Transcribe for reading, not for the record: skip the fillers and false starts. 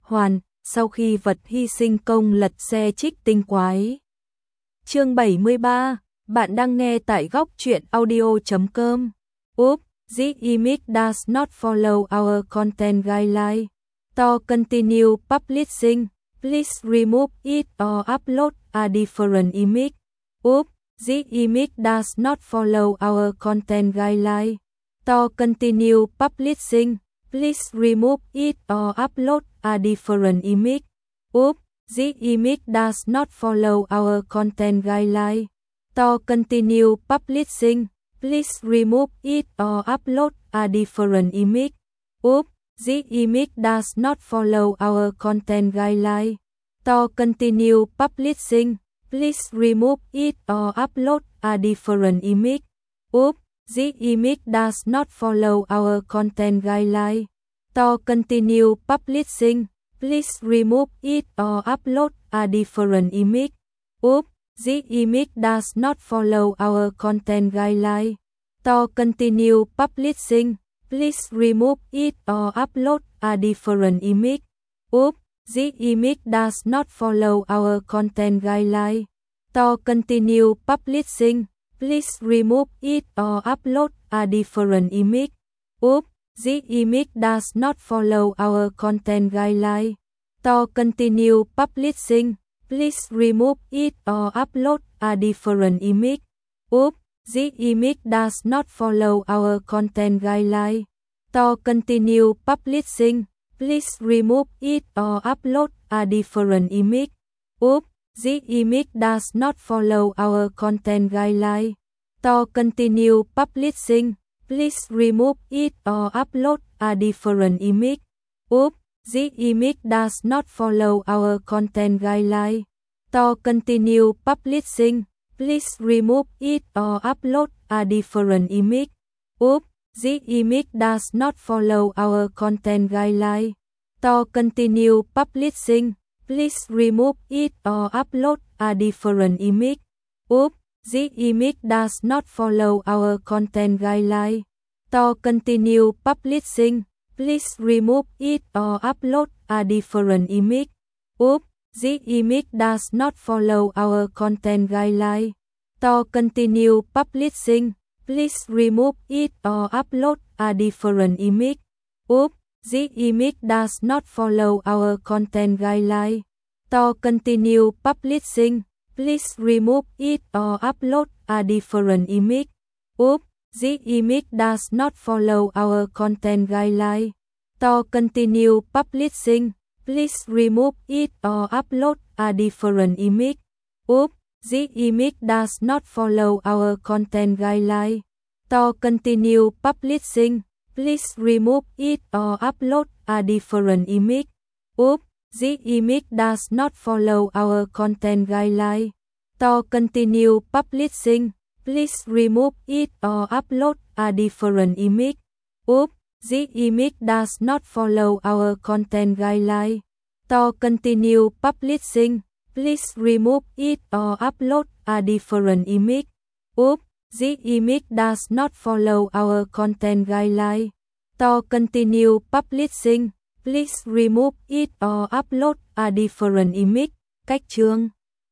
hoàn, sau khi vật hy sinh công lật xe trích tinh quái. Chương 73, bạn đang nghe tại góc truyện audio.com. Oops, this image does not follow our content guideline. To continue publishing, please remove it or upload a different image. Oops, this image does not follow our content guideline. To continue publishing, please remove it or upload a different image. Oops, this image does not follow our content guideline. To continue publishing, please remove it or upload a different image. Oops, this image does not follow our content guideline. To continue publishing, please remove it or upload a different image. Oops, this image does not follow our content guideline. To continue publishing, please remove it or upload a different image. Oops, this image does not follow our content guideline. To continue publishing, please remove it or upload a different image. Oops, this image does not follow our content guideline. To continue publishing, please remove it or upload a different image. Oops, this image does not follow our content guideline. To continue publishing, please remove it or upload a different image. Oops, this image does not follow our content guideline. To continue publishing, please remove it or upload a different image. Oops, this image does not follow our content guideline. To continue publishing, please remove it or upload a different image. Oops, this image does not follow our content guideline. To continue publishing, please remove it or upload a different image. Oops, this image does not follow our content guideline. To continue publishing, please remove it or upload a different image. Oops, this image does not follow our content guideline. To continue publishing, please remove it or upload a different image. Oops, this image does not follow our content guideline. To continue publishing, please remove it or upload a different image. Oops, this image does not follow our content guideline. To continue publishing, please remove it or upload a different image. Oops, this image does not follow our content guideline. To continue publishing, please remove it or upload a different image. Oops, this image does not follow our content guideline. To continue publishing, please remove it or upload a different image. Oops, this image does not follow our content guideline. To continue publishing, please remove it or upload a different image. Oops, this image does not follow our content guideline. To continue publishing, please remove it or upload a different image. Oops, this image does not follow our content guideline. To continue publishing, please remove it or upload a different image. Cách chương